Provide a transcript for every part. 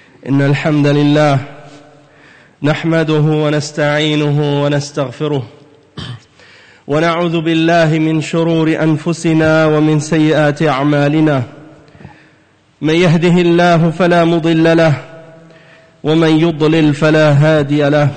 إن الحمد لله نحمده ونستعينه ونستغفره ونعوذ بالله من شرور أنفسنا ومن سيئات أعمالنا. من يهده الله فلا مضل له ومن يضلل فلا هادي له،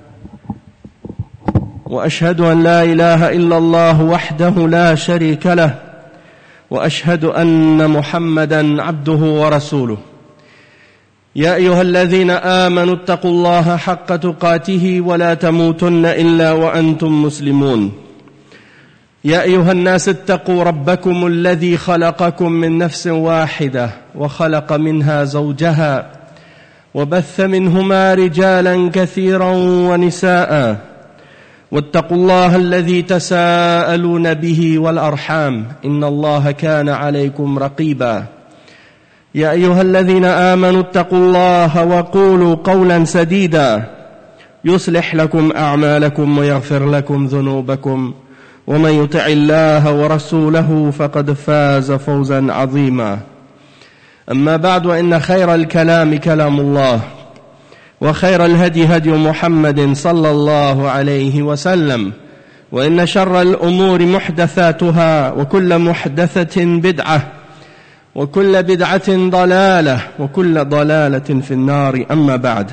وأشهد أن لا إله إلا الله وحده لا شريك له، وأشهد أن محمدًا عبده ورسوله. يا أيها الذين آمنوا اتقوا الله حق تقاته ولا تموتن إلا وأنتم مسلمون. يا أيها الناس اتقوا ربكم الذي خلقكم من نفس واحدة وخلق منها زوجها وبث منهما رجالا كثيرا ونساء، واتقوا الله الذي تساءلون به والأرحام إن الله كان عليكم رقيبا. يا أيها الذين آمنوا اتقوا الله وقولوا قولا سديدا يصلح لكم أعمالكم ويغفر لكم ذنوبكم، ومن يطع الله ورسوله فقد فاز فوزا عظيما. أما بعد، وإن خير الكلام كلام الله، وخير الهدي هدي محمد صلى الله عليه وسلم، وإن شر الأمور محدثاتها، وكل محدثة بدعة، وكل بدعة ضلالة، وكل ضلالة في النار. أما بعد،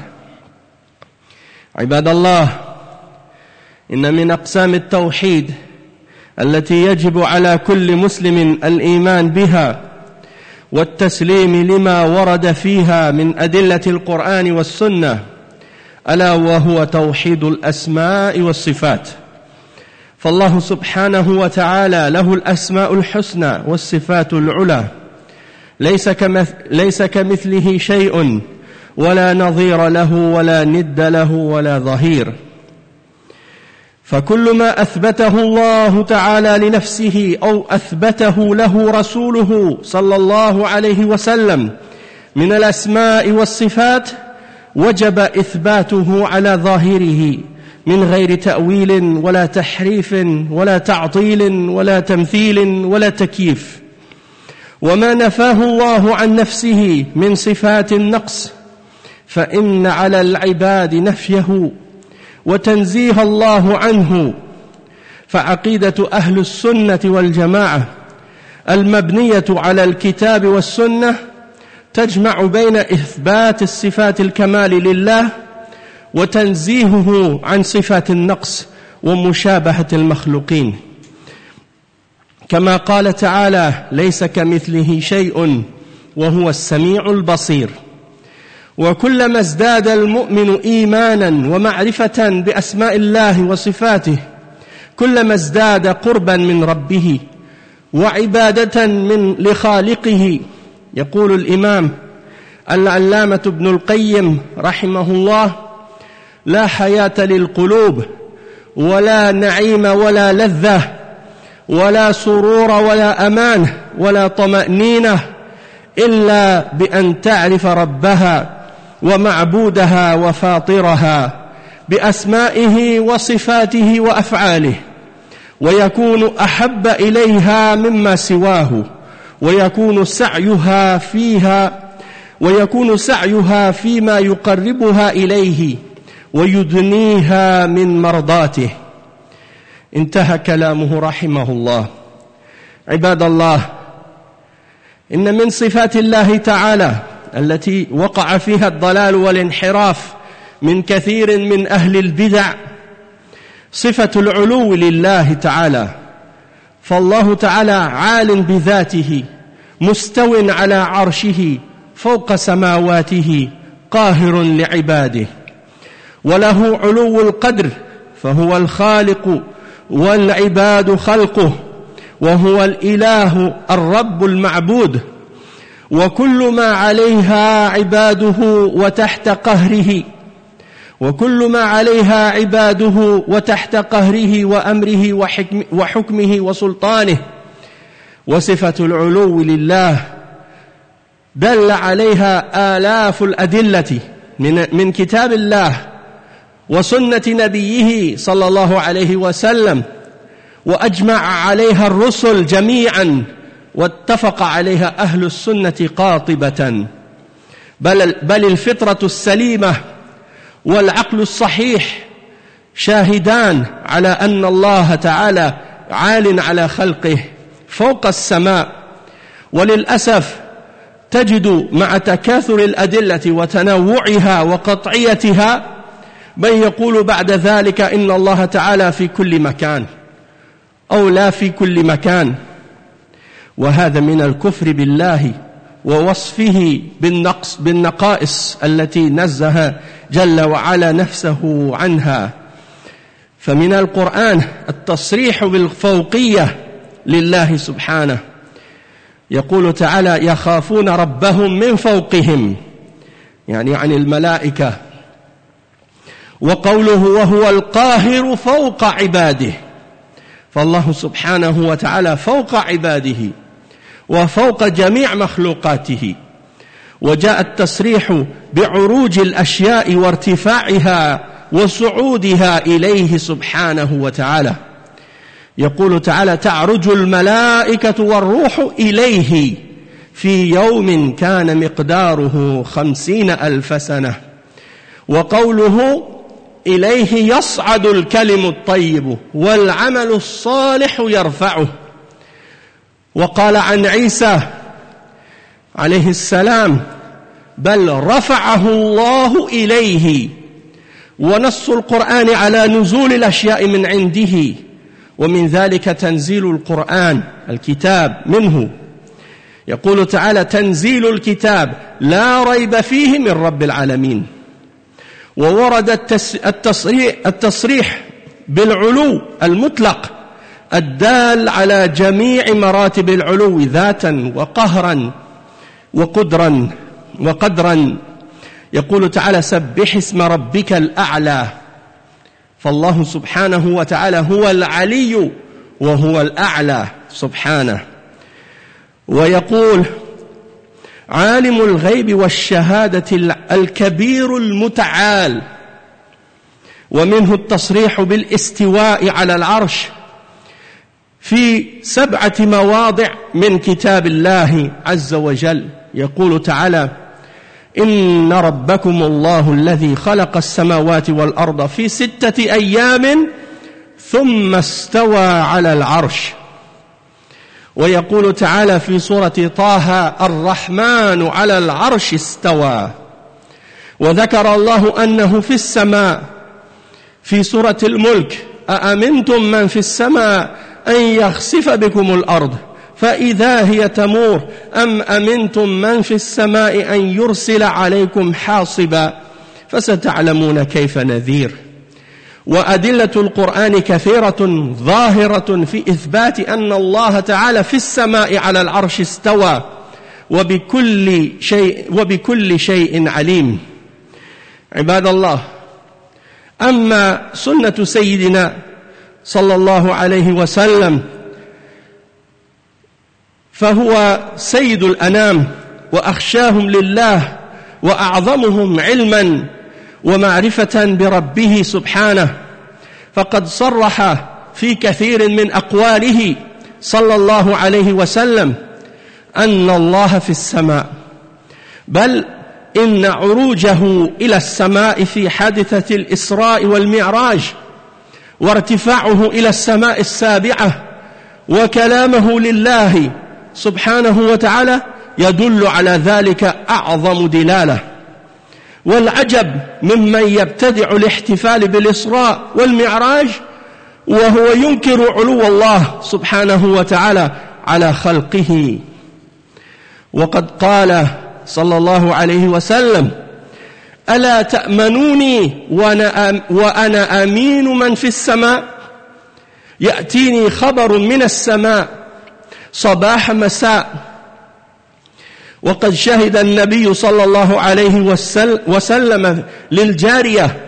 عباد الله، إن من أقسام التوحيد التي يجب على كل مسلم الإيمان بها والتسليم لما ورد فيها من أدلة القرآن والسنة، ألا وهو توحيد الأسماء والصفات. فالله سبحانه وتعالى له الأسماء الحسنى والصفات العلى، ليس كمثله شيء ولا نظير له ولا ند له ولا ظهير. فكل ما أثبته الله تعالى لنفسه أو أثبته له رسوله صلى الله عليه وسلم من الأسماء والصفات وجب إثباته على ظاهره من غير تأويل ولا تحريف ولا تعطيل ولا تمثيل ولا تكييف. وما نفاه الله عن نفسه من صفات النقص فإن على العباد نفيه وتنزيه الله عنه. فعقيدة أهل السنة والجماعة المبنية على الكتاب والسنة تجمع بين إثبات الصفات الكمال لله وتنزيهه عن صفات النقص ومشابهة المخلوقين، كما قال تعالى: ليس كمثله شيء وهو السميع البصير. وكلما ازداد المؤمن إيمانا ومعرفة بأسماء الله وصفاته كلما ازداد قربا من ربه وعبادة لخالقه. يقول الإمام العلامة ابن القيم رحمه الله: لا حياة للقلوب ولا نعيم ولا لذة ولا سرور ولا أمان ولا طمأنينة إلا بأن تعرف ربها ومعبودها وفاطرها بأسمائه وصفاته وأفعاله، ويكون أحب إليها مما سواه، ويكون سعيها فيما يقربها إليه ويدنيها من مرضاته. انتهى كلامه رحمه الله. عباد الله، إن من صفات الله تعالى التي وقع فيها الضلال والانحراف من كثير من أهل البدع صفة العلو لله تعالى. فالله تعالى عال بذاته مستو على عرشه فوق سماواته قاهر لعباده، وله علو القدر، فهو الخالق والعباد خلقه، وهو الإله الرب المعبود. وكل ما عليها عباده وتحت قهره، وأمره وحكمه وسلطانه. وصفة العلو لله دل عليها آلاف الأدلة من كتاب الله وسنة نبيه صلى الله عليه وسلم، وأجمع عليها الرسل جميعا، واتفق عليها أهل السنة قاطبة. بل الفطرة السليمة والعقل الصحيح شاهدان على أن الله تعالى عال على خلقه فوق السماء. وللأسف تجد مع تكاثر الأدلة وتنوعها وقطعيتها من يقول بعد ذلك إن الله تعالى في كل مكان أو لا في كل مكان، وهذا من الكفر بالله ووصفه بالنقائص التي نزه جل وعلا نفسه عنها. فمن القرآن التصريح بالفوقية لله سبحانه، يقول تعالى يخافون ربهم من فوقهم، يعني عن الملائكة. وقوله وهو القاهر فوق عباده، فالله سبحانه وتعالى فوق عباده وفوق جميع مخلوقاته. وجاء التصريح بعروج الأشياء وارتفاعها وصعودها إليه سبحانه وتعالى. يقول تعالى تعرج الملائكة والروح إليه في يوم كان مقداره 50,000 سنة. وقوله إليه يصعد الكلم الطيب والعمل الصالح يرفعه. وقال عن عيسى عليه السلام بل رفعه الله إليه. ونص القرآن على نزول الأشياء من عنده، ومن ذلك تنزيل القرآن الكتاب منه. يقول تعالى تنزيل الكتاب لا ريب فيه من رب العالمين. وورد التصريح بالعلو المطلق الدال على جميع مراتب العلو ذاتا وقهرا وقدرا. يقول تعالى سبح اسم ربك الأعلى، فالله سبحانه وتعالى هو العلي وهو الأعلى سبحانه. ويقول عالم الغيب والشهادة الكبير المتعال. ومنه التصريح بالاستواء على العرش في 7 مواضع من كتاب الله عز وجل. يقول تعالى إن ربكم الله الذي خلق السماوات والأرض في 6 أيام ثم استوى على العرش. ويقول تعالى في سورة طه الرحمن على العرش استوى. وذكر الله أنه في السماء في سورة الملك أأمنتم من في السماء أن يخسف بكم الأرض فإذا هي تمور أم أمنتم من في السماء أن يرسل عليكم حاصبا فستعلمون كيف نذير. وأدلة القرآن كثيرة ظاهرة في إثبات أن الله تعالى في السماء على العرش استوى وبكل شيء عليم. عباد الله، أما سنة سيدنا صلى الله عليه وسلم فهو سيد الأنام وأخشاهم لله وأعظمهم علما ومعرفة بربه سبحانه. فقد صرح في كثير من أقواله صلى الله عليه وسلم أن الله في السماء، بل إن عروجه إلى السماء في حادثة الإسراء والمعراج وارتفاعه إلى السماء السابعة وكلامه لله سبحانه وتعالى يدل على ذلك أعظم دلالة. والعجب ممن يبتدع الاحتفال بالإسراء والمعراج وهو ينكر علو الله سبحانه وتعالى على خلقه. وقد قال صلى الله عليه وسلم ألا تأمنوني وأنا أمين من في السماء؟ يأتيني خبر من السماء صباح مساء. وقد شهد النبي صلى الله عليه وسلم للجارية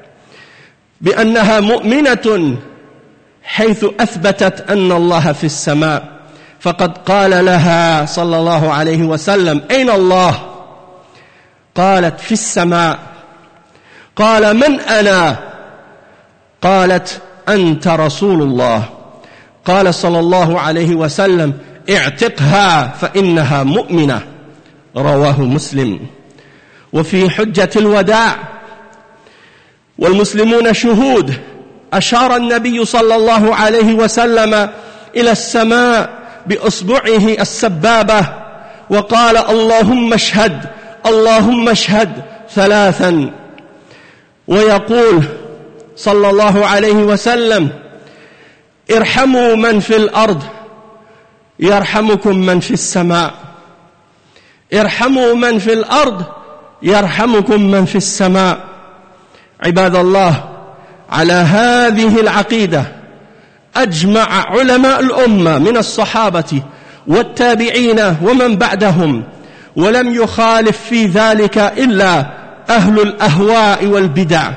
بأنها مؤمنة حيث أثبتت أن الله في السماء، فقد قال لها صلى الله عليه وسلم أين الله؟ قالت في السماء. قال من أنا؟ قالت أنت رسول الله. قال صلى الله عليه وسلم اعتقها فإنها مؤمنة. رواه مسلم. وفي حجة الوداع والمسلمون شهود أشار النبي صلى الله عليه وسلم إلى السماء بإصبعه السبابة وقال اللهم اشهد اللهم اشهد ثلاثا، ويقول صلى الله عليه وسلم ارحموا من في الأرض يرحمكم من في السماء، ارحموا من في الأرض يرحمكم من في السماء. عباد الله، على هذه العقيدة أجمع علماء الأمة من الصحابة والتابعين ومن بعدهم، ولم يخالف في ذلك إلا أهل الأهواء والبدع،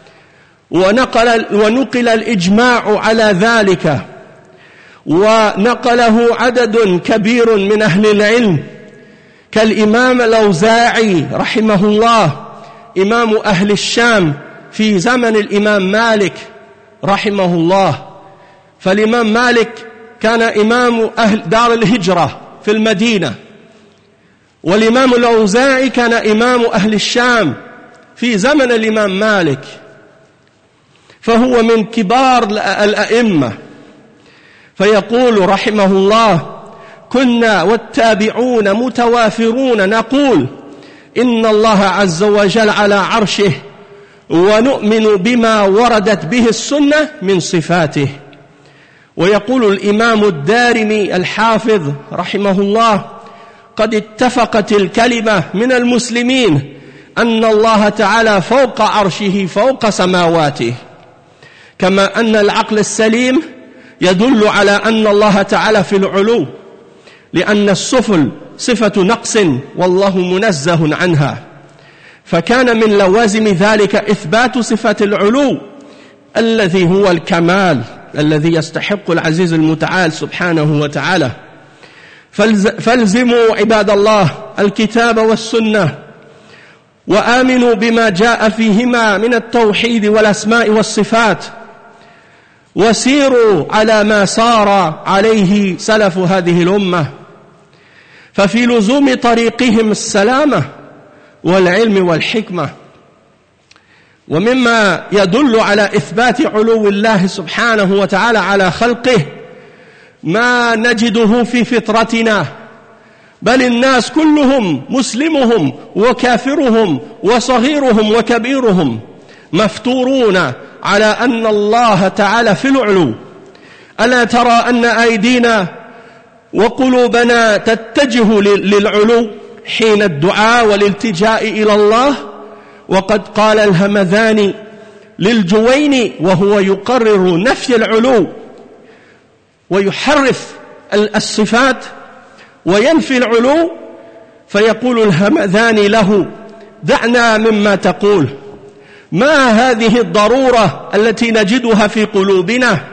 ونقل الإجماع على ذلك، ونقله عدد كبير من أهل العلم كالإمام الأوزاعي رحمه الله إمام أهل الشام في زمن الإمام مالك رحمه الله. فالإمام مالك كان إمام أهل دار الهجرة في المدينة، والإمام الأوزاعي كان إمام أهل الشام في زمن الإمام مالك، فهو من كبار الأئمة. فيقول رحمه الله كنا والتابعون متوافرون نقول إن الله عز وجل على عرشه ونؤمن بما وردت به السنة من صفاته. ويقول الإمام الدارمي الحافظ رحمه الله قد اتفقت الكلمة من المسلمين أن الله تعالى فوق عرشه فوق سماواته، كما أن العقل السليم يدل على أن الله تعالى في العلو، لأن السفل صفة نقص والله منزه عنها، فكان من لوازم ذلك إثبات صفة العلو الذي هو الكمال الذي يستحق العزيز المتعال سبحانه وتعالى. فالزموا عباد الله الكتاب والسنة، وآمنوا بما جاء فيهما من التوحيد والأسماء والصفات، وسيروا على ما سار عليه سلف هذه الأمة، ففي لزوم طريقهم السلامة والعلم والحكمة. ومما يدل على إثبات علو الله سبحانه وتعالى على خلقه ما نجده في فطرتنا، بل الناس كلهم مسلمهم وكافرهم وصغيرهم وكبيرهم مفتورون على أن الله تعالى في العلو. ألا ترى أن أيدينا وقلوبنا تتجه للعلو حين الدعاء والالتجاء إلى الله؟ وقد قال الهمذاني للجويني وهو يقرر نفي العلو ويحرف الصفات وينفي العلو، فيقول الهمذاني له دعنا مما تقول، ما هذه الضرورة التي نجدها في قلوبنا؟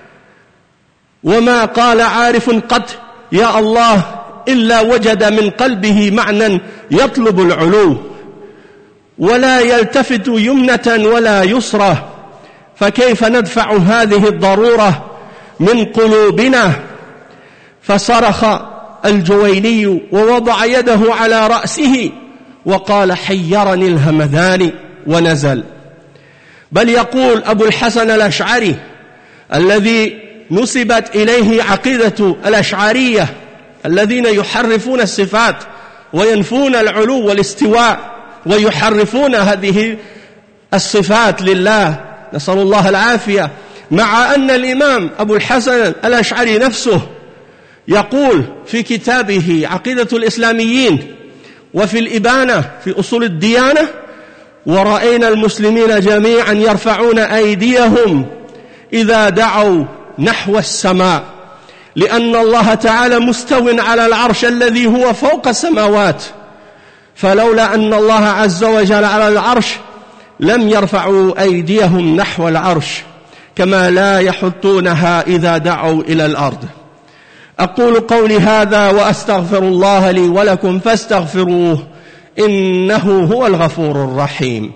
وما قال عارف قط يا الله إلا وجد من قلبه معنى يطلب العلو، ولا يلتفت يمنة ولا يسرى، فكيف ندفع هذه الضرورة من قلوبنا؟ فصرخ الجويني ووضع يده على رأسه وقال حيرني الهمذاني ونزل. بل يقول أبو الحسن الأشعري الذي نسبت إليه عقيدة الأشعرية الذين يحرفون الصفات وينفون العلو والاستواء ويحرفون هذه الصفات لله، نسأل الله العافية، مع أن الإمام أبو الحسن الأشعري نفسه يقول في كتابه عقيدة الإسلاميين وفي الإبانة في أصول الديانة ورأينا المسلمين جميعا يرفعون أيديهم إذا دعوا نحو السماء، لأن الله تعالى مستو على العرش الذي هو فوق السماوات، فلولا أن الله عز وجل على العرش لم يرفعوا أيديهم نحو العرش، كما لا يحطونها إذا دعوا إلى الأرض. أقول قولي هذا وأستغفر الله لي ولكم فاستغفروه إنه هو الغفور الرحيم.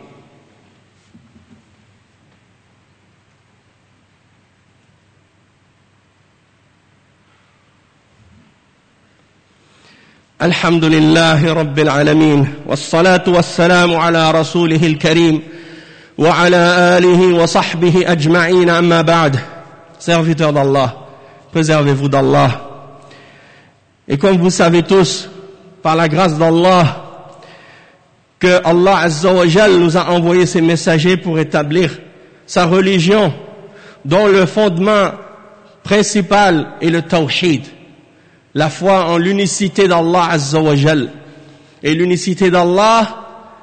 الحمد لله رب العالمين والصلاة والسلام على رسوله الكريم وعلى آله وصحبه أجمعين أما بعد. Serviteurs d'Allah, préservez-vous d'Allah. Et comme vous savez tous, par la grâce d'Allah, que Allah Azza wa Jal nous a envoyé ses messagers pour établir sa religion, dont le fondement principal est le tawhid, la foi en l'unicité d'Allah Azza wa Jal. Et l'unicité d'Allah,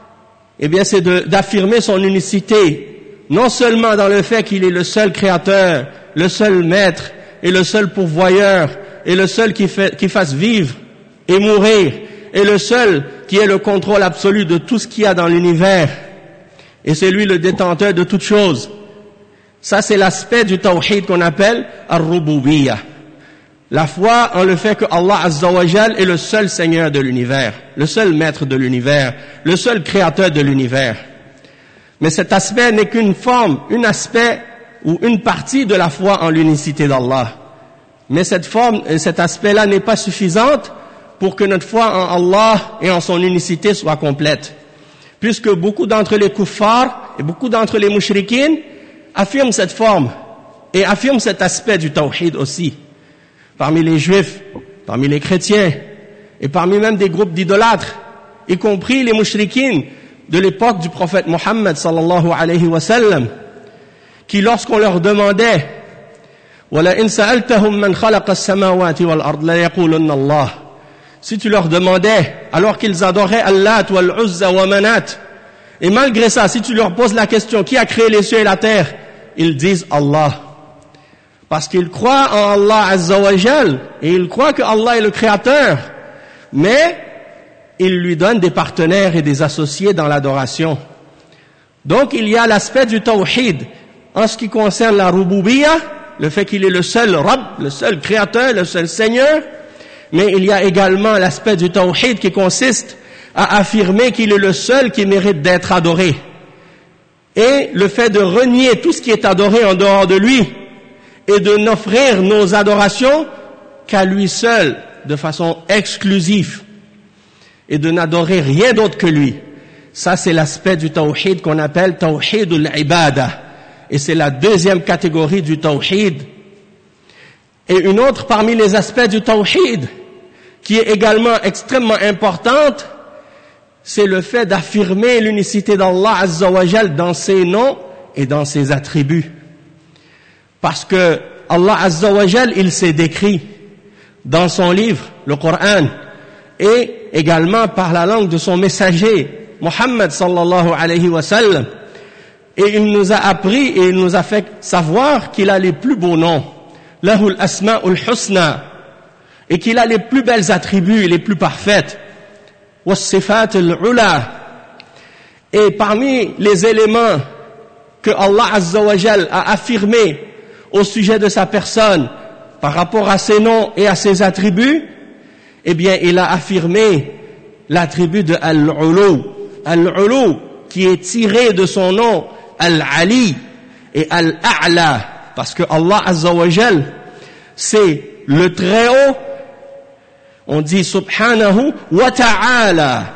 eh bien, c'est d'affirmer son unicité, non seulement dans le fait qu'il est le seul créateur, le seul maître et le seul pourvoyeur et le seul qui fasse vivre et mourir et le seul qui ait le contrôle absolu de tout ce qu'il y a dans l'univers et c'est lui le détenteur de toutes choses. Ça, c'est l'aspect du tawhid qu'on appelle ar-rububiyyah. La foi en le fait que Allah Azza wa Jal est le seul Seigneur de l'univers, le seul maître de l'univers, le seul créateur de l'univers. Mais cet aspect n'est qu'une forme, un aspect ou une partie de la foi en l'unicité d'Allah. Mais cette forme et cet aspect-là n'est pas suffisante pour que notre foi en Allah et en son unicité soit complète. Puisque beaucoup d'entre les kuffars et beaucoup d'entre les mushrikines affirment cette forme et affirment cet aspect du tawhid aussi. Parmi les juifs, parmi les chrétiens et parmi même des groupes d'idolâtres, y compris les mushrikines de l'époque du prophète Mohammed sallallahu alayhi wa sallam, qui lorsqu'on leur demandait وَلَئِنْ سَأَلْتَهُمْ مَنْ خَلَقَ السَّمَاوَاتِ وَالْأَرْضِ لَيَقُولُنَّ اللَّهِ. Si tu leur demandais, alors qu'ils adoraient Allah wal-Uzza wa Manat, et malgré ça, si tu leur poses la question qui a créé les cieux et la terre, ils disent Allah. Parce qu'ils croient en Allah Azza wa Jal, et ils croient que Allah est le créateur, mais ils lui donnent des partenaires et des associés dans l'adoration. Donc il y a l'aspect du tawhid en ce qui concerne la rububiyyah, le fait qu'il est le seul Rabb, le seul créateur, le seul Seigneur, mais il y a également l'aspect du tawhid qui consiste à affirmer qu'il est le seul qui mérite d'être adoré. Et le fait de renier tout ce qui est adoré en dehors de lui et de n'offrir nos adorations qu'à lui seul, de façon exclusive, et de n'adorer rien d'autre que lui. Ça, c'est l'aspect du tawhid qu'on appelle tawhidul ibada. Et c'est la deuxième catégorie du tawhid. Et une autre parmi les aspects du tawhid, qui est également extrêmement importante, c'est le fait d'affirmer l'unicité d'Allah Azza wa Jal dans ses noms et dans ses attributs. Parce que Allah Azza wa Jal, il s'est décrit dans son livre, le Coran, et également par la langue de son messager, Muhammad sallallahu alayhi wa sallam. Et il nous a appris et il nous a fait savoir qu'il a les plus beaux noms, lahul asma'ul husna, et qu'il a les plus belles attributs et les plus parfaites, was sifatul ula. Et parmi les éléments que Allah Azza wa Jal a affirmés au sujet de sa personne par rapport à ses noms et à ses attributs, eh bien il a affirmé l'attribut de Al-Ulu. Al-Ulu qui est tiré de son nom Al-Ali et Al-A'la, parce que Allah Azza wa Jal, c'est le très haut. On dit Subhanahu wa ta'ala,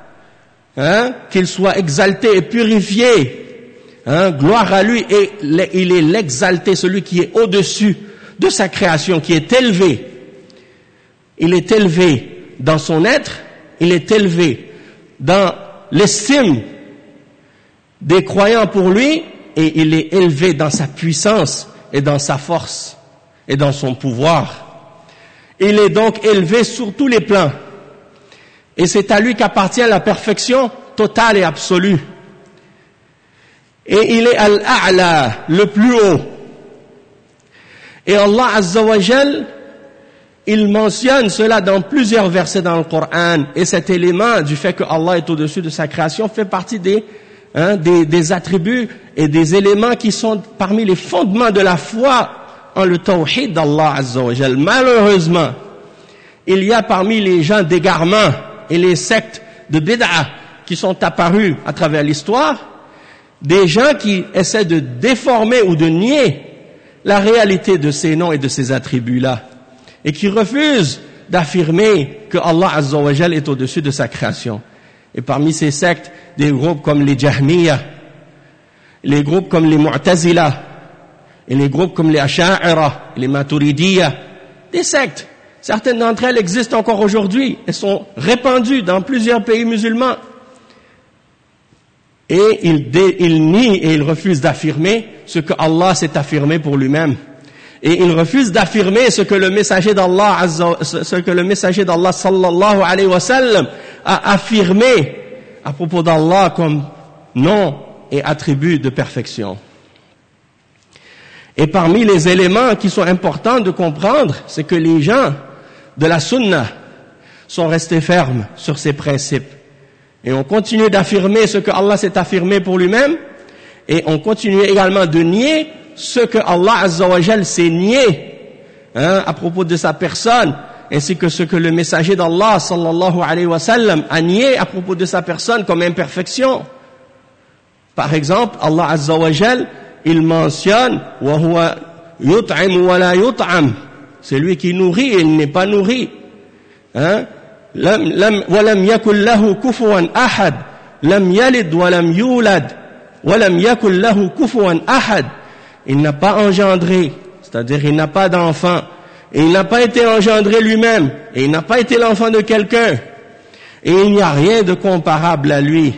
qu'il soit exalté et purifié, gloire à lui, et il est l'exalté, celui qui est au-dessus de sa création, qui est élevé. Il est élevé dans son être, il est élevé dans l'estime des croyants pour lui, et il est élevé dans sa puissance et dans sa force et dans son pouvoir. Il est donc élevé sur tous les plans. Et c'est à lui qu'appartient la perfection totale et absolue. Et il est Al-A'la, le plus haut. Et Allah Azza wa Jal, il mentionne cela dans plusieurs versets dans le Coran. Et cet élément du fait que Allah est au-dessus de sa création fait partie des attributs et des éléments qui sont parmi les fondements de la foi en le tawhid d'Allah Azza wa Jal. Malheureusement, il y a parmi les gens d'égarement et les sectes de bid'a qui sont apparus à travers l'histoire, des gens qui essaient de déformer ou de nier la réalité de ces noms et de ces attributs-là, et qui refusent d'affirmer que Allah Azza wa Jal est au-dessus de sa création. Et parmi ces sectes, des groupes comme les Jahmiyyah, les groupes comme les Mu'tazila, et les groupes comme les Asha'ira, les Maturidiyya, des sectes. Certaines d'entre elles existent encore aujourd'hui. Elles sont répandues dans plusieurs pays musulmans. Et ils nient et ils refusent d'affirmer ce que Allah s'est affirmé pour lui-même. Et ils refusent d'affirmer ce que le messager d'Allah sallallahu alayhi wa sallam a affirmé à propos d'Allah comme nom et attribut de perfection. Et parmi les éléments qui sont importants de comprendre, c'est que les gens de la sunna sont restés fermes sur ces principes. Et on continue d'affirmer ce que Allah s'est affirmé pour lui-même, et on continue également de nier ce que Allah Azza wa Jal s'est nié à propos de sa personne, ainsi que ce que le messager d'Allah sallallahu alayhi wa sallam a nié à propos de sa personne comme imperfection. Par exemple, Allah Azza wa Jal, il mentionne wa huwa yut'im wa la yut'am, c'est lui qui nourrit et il n'est pas nourri. ولم يكن له كفوا أحد لم يلد ولم يولد ولم يكن له كفوا أحد. Il n'a pas engendré, c'est-à-dire il n'a pas d'enfant, et il n'a pas été engendré lui-même, et il n'a pas été l'enfant de quelqu'un, et il n'y a rien de comparable à lui.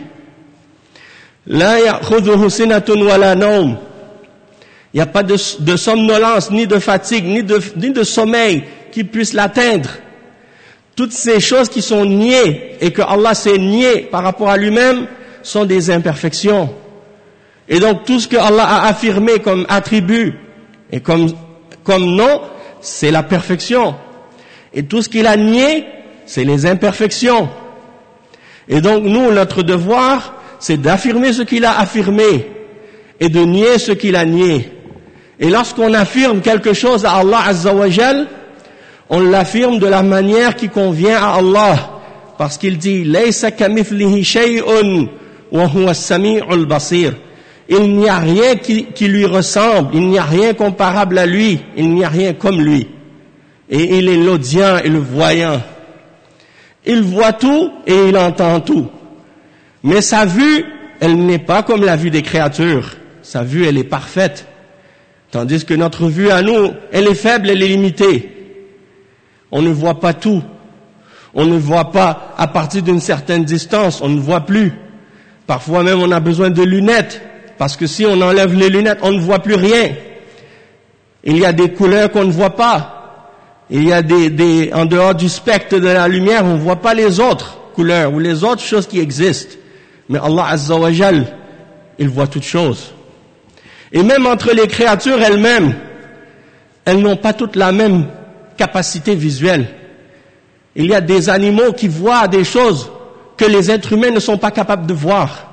لا يأخذه سنة ولا نوم. Il n'y a pas de somnolence, ni de fatigue, ni de sommeil qui puisse l'atteindre. Toutes ces choses qui sont niées et que Allah s'est nié par rapport à lui-même sont des imperfections. Et donc tout ce que Allah a affirmé comme attribut et comme nom, c'est la perfection. Et tout ce qu'il a nié, c'est les imperfections. Et donc nous, notre devoir, c'est d'affirmer ce qu'il a affirmé et de nier ce qu'il a nié. Et lorsqu'on affirme quelque chose à Allah Azza wa Jal, on l'affirme de la manière qui convient à Allah, parce qu'il dit laysa kamithlihi shay'un wa huwa as-sami'ul basir. Il n'y a rien qui lui ressemble, il n'y a rien comparable à lui, il n'y a rien comme lui. Et il est l'audient et le voyant. Il voit tout et il entend tout. Mais sa vue, elle n'est pas comme la vue des créatures. Sa vue, elle est parfaite. Tandis que notre vue à nous, elle est faible, elle est limitée. On ne voit pas tout. On ne voit pas à partir d'une certaine distance, on ne voit plus. Parfois même on a besoin de lunettes, parce que si on enlève les lunettes, on ne voit plus rien. Il y a des couleurs qu'on ne voit pas. Il y a en dehors du spectre de la lumière, on ne voit pas les autres couleurs ou les autres choses qui existent. Mais Allah Azza wa Jal, il voit toutes choses. Et même entre les créatures elles-mêmes, elles n'ont pas toutes la même capacité visuelle. Il y a des animaux qui voient des choses que les êtres humains ne sont pas capables de voir.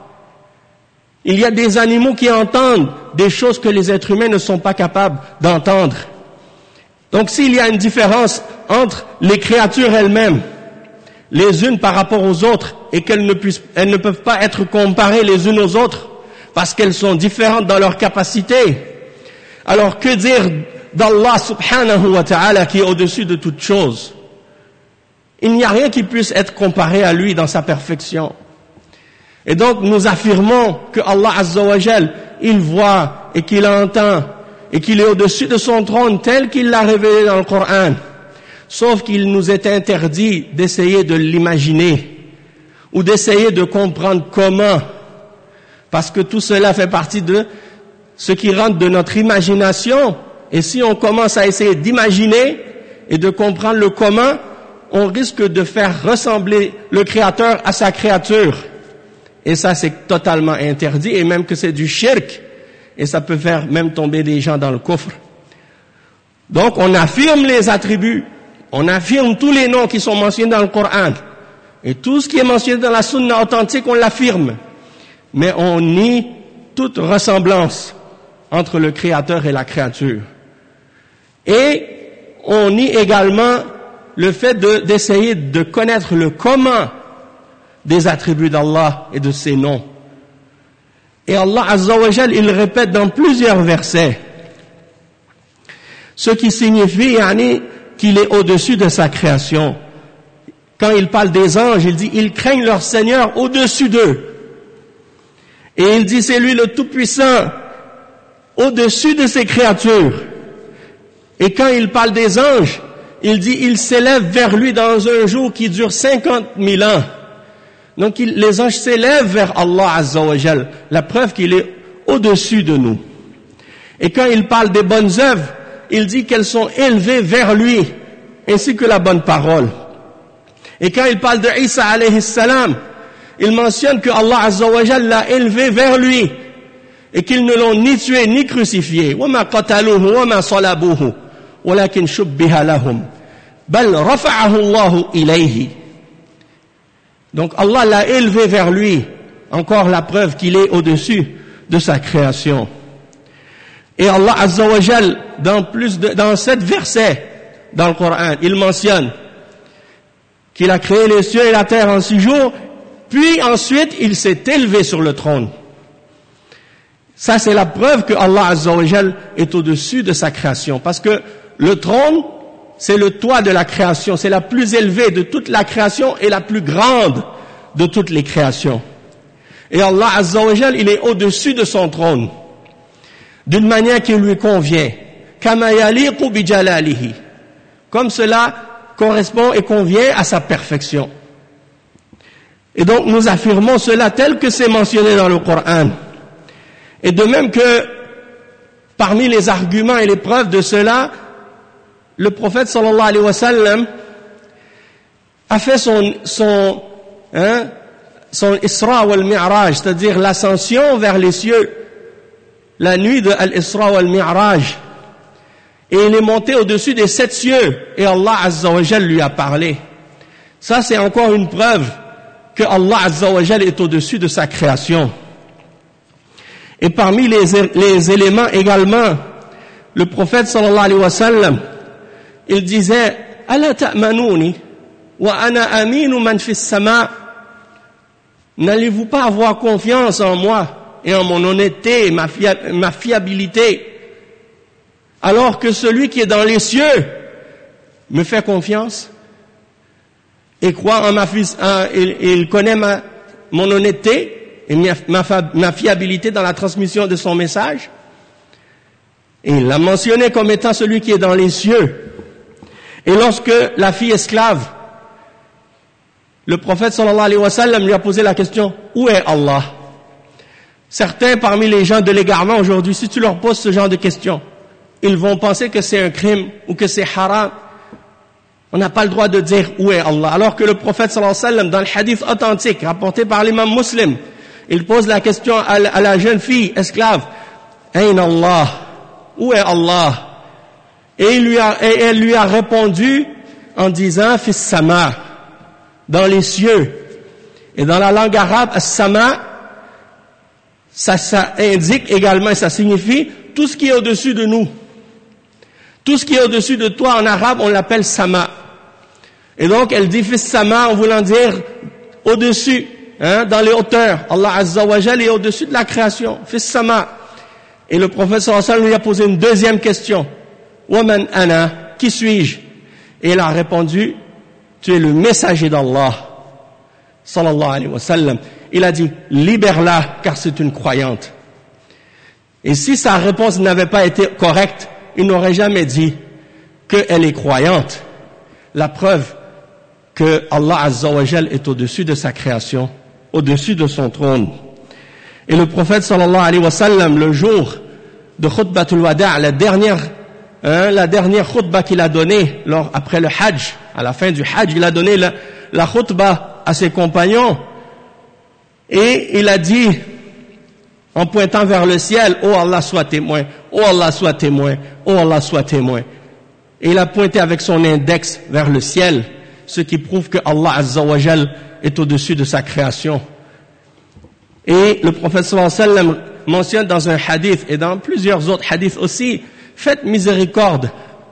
Il y a des animaux qui entendent des choses que les êtres humains ne sont pas capables d'entendre. Donc s'il y a une différence entre les créatures elles-mêmes, les unes par rapport aux autres, et elles ne peuvent pas être comparées les unes aux autres, parce qu'elles sont différentes dans leur capacité, alors que dire d'Allah subhanahu wa ta'ala qui est au-dessus de toutes choses? Il n'y a rien qui puisse être comparé à lui dans sa perfection. Et donc nous affirmons que Allah Azza wa Jal, il voit et qu'il entend et qu'il est au-dessus de son trône tel qu'il l'a révélé dans le Coran. Sauf qu'il nous est interdit d'essayer de l'imaginer ou d'essayer de comprendre comment, parce que tout cela fait partie de ce qui rentre de notre imagination. Et si on commence à essayer d'imaginer et de comprendre le comment, on risque de faire ressembler le Créateur à sa créature. Et ça, c'est totalement interdit, et même que c'est du shirk, et ça peut faire même tomber des gens dans le kufr. Donc, on affirme les attributs, on affirme tous les noms qui sont mentionnés dans le Coran, et tout ce qui est mentionné dans la sunna authentique, on l'affirme. Mais on nie toute ressemblance entre le Créateur et la créature. Et on nie également le fait d'essayer de connaître le comment des attributs d'Allah et de ses noms. Et Allah Azza wa Jal, il répète dans plusieurs versets, ce qui signifie qu'il est au-dessus de sa création. Quand il parle des anges, il dit « Ils craignent leur Seigneur au-dessus d'eux ». Et il dit « C'est lui le Tout-Puissant au-dessus de ses créatures ». Et quand il parle des anges, il dit « Ils s'élèvent vers lui dans un jour qui dure 50 000 ans ». Donc les anges s'élèvent vers Allah Azza wa Jal, la preuve qu'il est au-dessus de nous. Et quand il parle des bonnes œuvres, il dit qu'elles sont élevées vers lui, ainsi que la bonne parole. Et quand il parle de Isa alayhi salam, il mentionne que Allah Azza wa Jal l'a élevé vers lui, et qu'ils ne l'ont ni tué ni crucifié. وَمَا قَتَلُوهُ وَمَا صَلَبُوهُ وَلَكِنْ شُبِّهَ لَهُمْ بَلْ رَفَعَهُ اللَّهُ إِلَيْهِ. Donc Allah l'a élevé vers lui, encore la preuve qu'il est au-dessus de sa création. Et Allah Azza wa Jal, dans 7 versets dans le Coran, il mentionne qu'il a créé les cieux et la terre en 6 jours, puis ensuite il s'est élevé sur le trône. Ça c'est la preuve que Allah Azza wa Jal est au-dessus de sa création, parce que le trône, c'est le toit de la création, c'est la plus élevée de toute la création et la plus grande de toutes les créations. Et Allah Azza wa Jal, il est au-dessus de son trône, d'une manière qui lui convient, kama yaliqu bi jalalihi, comme cela correspond et convient à sa perfection. Et donc nous affirmons cela tel que c'est mentionné dans le Coran. Et de même que parmi les arguments et les preuves de cela, le prophète sallallahu alayhi wa sallam a fait son Isra wal Mi'raj, c'est-à-dire l'ascension vers les cieux, la nuit de Al-Isra wal Mi'raj. Et il est monté au-dessus des 7 cieux, et Allah Azza wa Jal lui a parlé. Ça c'est encore une preuve que Allah Azza wa Jal est au-dessus de sa création. Et parmi les éléments également, le prophète sallallahu alayhi wa sallam, il disait « Ala ta'manouni wa ana aminu man fis sama » N'allez-vous pas avoir confiance en moi et en mon honnêteté, ma fiabilité, alors que celui qui est dans les cieux me fait confiance et croit en il connaît mon honnêteté et ma fiabilité dans la transmission de son message. Et il l'a mentionné comme étant celui qui est dans les cieux. Et lorsque la fille esclave, le prophète sallallahu alayhi wa sallam lui a posé la question, où est Allah? Certains parmi les gens de l'égarement aujourd'hui, si tu leur poses ce genre de questions, ils vont penser que c'est un crime ou que c'est haram. On n'a pas le droit de dire où est Allah. Alors que le prophète sallallahu alayhi wa sallam, dans le hadith authentique rapporté par l'imam Muslim, il pose la question à la jeune fille esclave, Ayn Allah? Où est Allah? Et elle lui a répondu en disant Fis sama, dans les cieux. Et dans la langue arabe, as-sama, ça indique également, ça signifie tout ce qui est au-dessus de nous. Tout ce qui est au-dessus de toi en arabe, on l'appelle sama. Et donc elle dit Fis sama en voulant dire au-dessus, dans les hauteurs. Allah Azza wa Jal est au-dessus de la création. Fis sama. Et le prophète sallallahu alayhi wa sallam lui a posé une deuxième question. Waman ana, qui suis-je? Et il a répondu, tu es le messager d'Allah, sallallahu alayhi wa sallam. Il a dit, libère-la, car c'est une croyante. Et si sa réponse n'avait pas été correcte, il n'aurait jamais dit qu'elle est croyante. La preuve que Allah Azza wa Jal est au-dessus de sa création, au-dessus de son trône. Et le prophète sallallahu alayhi wa sallam, le jour de Khutbatul Wada', la dernière khutba qu'il a donnée après le Hajj, à la fin du Hajj, il a donné la khutba à ses compagnons et il a dit en pointant vers le ciel, oh Allah soit témoin, oh Allah soit témoin, oh Allah soit témoin. Et il a pointé avec son index vers le ciel, ce qui prouve que Allah Azza wa Jal est au-dessus de sa création. Et le prophète sallallahu alayhi wa sallam mentionne dans un hadith et dans plusieurs autres hadiths aussi, faites miséricorde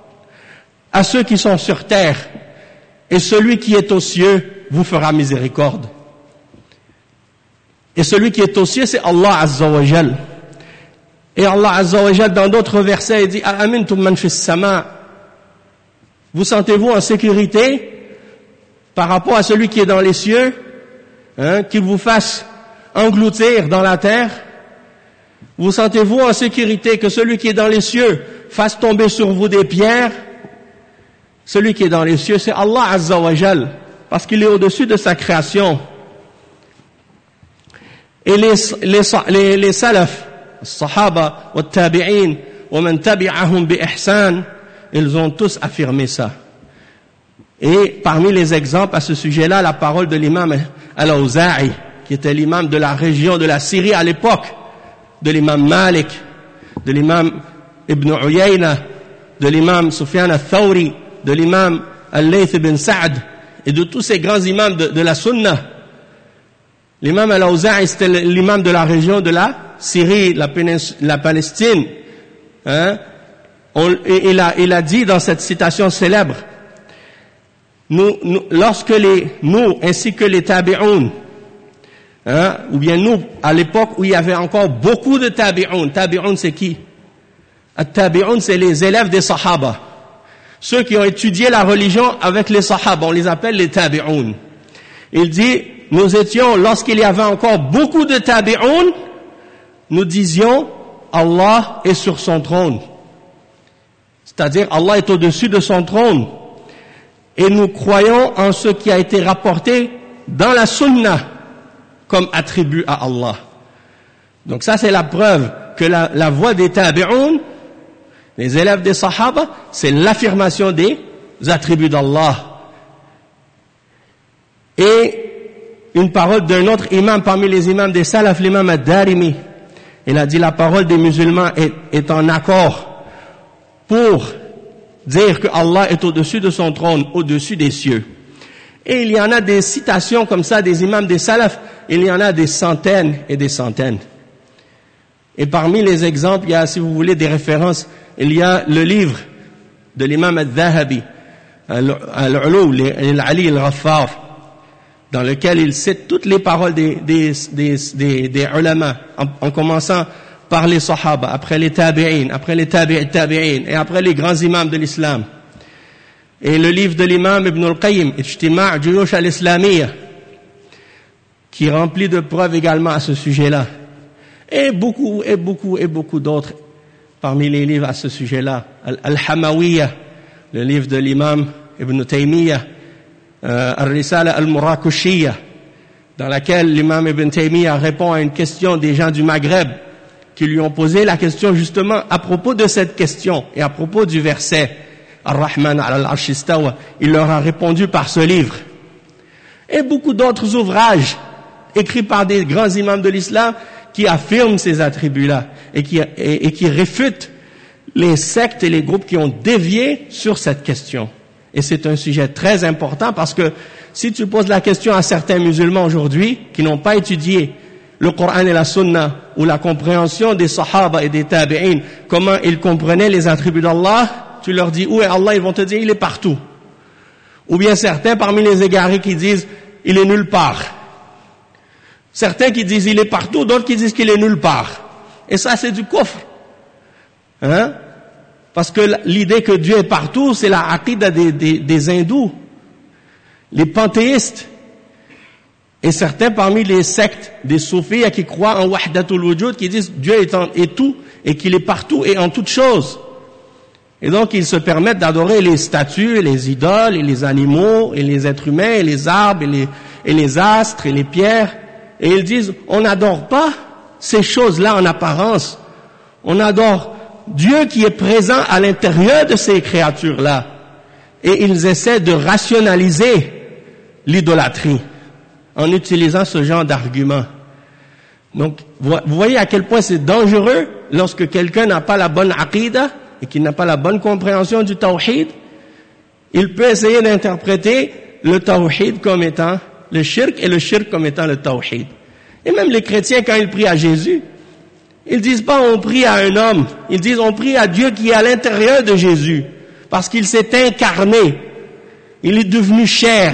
à ceux qui sont sur terre et celui qui est aux cieux vous fera miséricorde. Et celui qui est aux cieux, c'est Allah Azza wa Jal. Et Allah Azza wa Jal, dans d'autres versets, il dit « A'amintum man fis sama » Vous sentez-vous en sécurité par rapport à celui qui est dans les cieux, qu'il vous fasse engloutir dans la terre? Vous sentez-vous en sécurité que celui qui est dans les cieux fasse tomber sur vous des pierres? Celui qui est dans les cieux, c'est Allah Azza wa Jal, parce qu'il est au-dessus de sa création. Et les salaf, les sahaba, les tabi'in, wa man tabi'ahum bi ihsan, ils ont tous affirmé ça. Et parmi les exemples à ce sujet-là, la parole de l'imam Al-Awza'i, qui était l'imam de la région de la Syrie à l'époque, de l'imam Malik, de l'imam Ibn Uyayna, de l'imam Sufyan al-Thawri, de l'imam Al-Layth ibn Sa'd, et de tous ces grands imams de la Sunna. L'imam Al-Awza'i, c'était l'imam de la région de la Syrie, la Palestine. Il a dit dans cette citation célèbre, lorsque nous ainsi que les tabi'un, ou bien nous, à l'époque où il y avait encore beaucoup de tabi'un. Tabi'un, c'est qui? Tabi'un, c'est les élèves des sahaba. Ceux qui ont étudié la religion avec les sahaba, on les appelle les tabi'un. Il dit, nous étions, lorsqu'il y avait encore beaucoup de tabi'un, nous disions, Allah est sur son trône. C'est-à-dire, Allah est au-dessus de son trône. Et nous croyons en ce qui a été rapporté dans la sunna comme attribut à Allah. Donc ça, c'est la preuve que la voix des tabi'un, les élèves des sahaba, c'est l'affirmation des attributs d'Allah. Et une parole d'un autre imam parmi les imams des salaf, l'imam Ad-Darimi, il a dit la parole des musulmans est en accord pour dire que Allah est au-dessus de son trône, au-dessus des cieux. Et il y en a des citations comme ça des imams des salaf, il y en a des centaines et des centaines. Et parmi les exemples, il y a, si vous voulez, des références, il y a le livre de l'imam al-Dhahabi, Al-Ulu, Al-Ali al-Ghaffar, dans lequel il cite toutes les paroles des ulama, en commençant par les sahaba, après les tabi'in, après les tabi'in, et après les grands imams de l'islam. Et le livre de l'imam Ibn al-Qayyim, Ijtima' Juyush al-Islamiyya, qui est rempli de preuves également à ce sujet-là. Et beaucoup d'autres parmi les livres à ce sujet-là. Al-Hamawiyya, le livre de l'imam Ibn Taymiyyah, Al-Risala al-Murakushiyya, dans laquelle l'imam Ibn Taymiyyah répond à une question des gens du Maghreb, qui lui ont posé la question justement à propos de cette question et à propos du verset Ar-Rahman al-Arsh istawa. Il leur a répondu par ce livre. Et beaucoup d'autres ouvrages écrits par des grands imams de l'islam qui affirment ces attributs-là et qui réfutent les sectes et les groupes qui ont dévié sur cette question. Et c'est un sujet très important parce que si tu poses la question à certains musulmans aujourd'hui qui n'ont pas étudié le Coran et la Sunna, ou la compréhension des Sahaba et des Tabi'in, comment ils comprenaient les attributs d'Allah, tu leur dis où est Allah, ils vont te dire il est partout. Ou bien certains parmi les égarés qui disent il est nulle part. Certains qui disent il est partout, d'autres qui disent qu'il est nulle part. Et ça c'est du kufr. Parce que l'idée que Dieu est partout, c'est la aqida des hindous, les panthéistes. Et certains parmi les sectes des soufis qui croient en wahdatul wujud, qui disent Dieu est tout et qu'il est partout et en toutes choses. Et donc ils se permettent d'adorer les statues, et les idoles, et les animaux, et les êtres humains, et les arbres, et les astres, et les pierres. Et ils disent on n'adore pas ces choses-là en apparence. On adore Dieu qui est présent à l'intérieur de ces créatures-là. Et ils essaient de rationaliser l'idolâtrie en utilisant ce genre d'argument. Donc, vous voyez à quel point c'est dangereux lorsque quelqu'un n'a pas la bonne aqida et qu'il n'a pas la bonne compréhension du tawhid. Il peut essayer d'interpréter le tawhid comme étant le shirk et le shirk comme étant le tawhid. Et même les chrétiens, quand ils prient à Jésus, ils disent pas on prie à un homme, ils disent on prie à Dieu qui est à l'intérieur de Jésus, parce qu'il s'est incarné, il est devenu chair.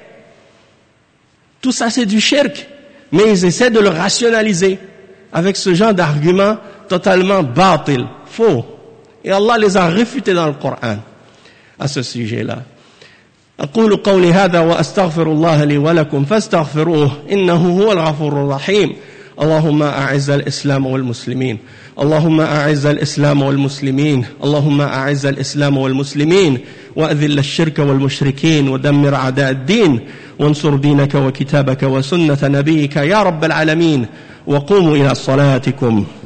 Tout ça c'est du shirk, mais ils essaient de le rationaliser avec ce genre d'argument totalement batil, faux. Et Allah les a réfutés dans le Coran. à ce sujet-là. أقول قولي هذا وأستغفر الله لي ولكم فاستغفروه إنه هو الغفور الرحيم. اللهم أعز الإسلام والمسلمين، اللهم أعز الإسلام والمسلمين، اللهم أعز الإسلام والمسلمين، وأذل الشرك والمشركين، ودمر أعداء الدين، وانصر دينك وكتابك وسنة نبيك يا رب العالمين. وقوموا إلى صلاتكم.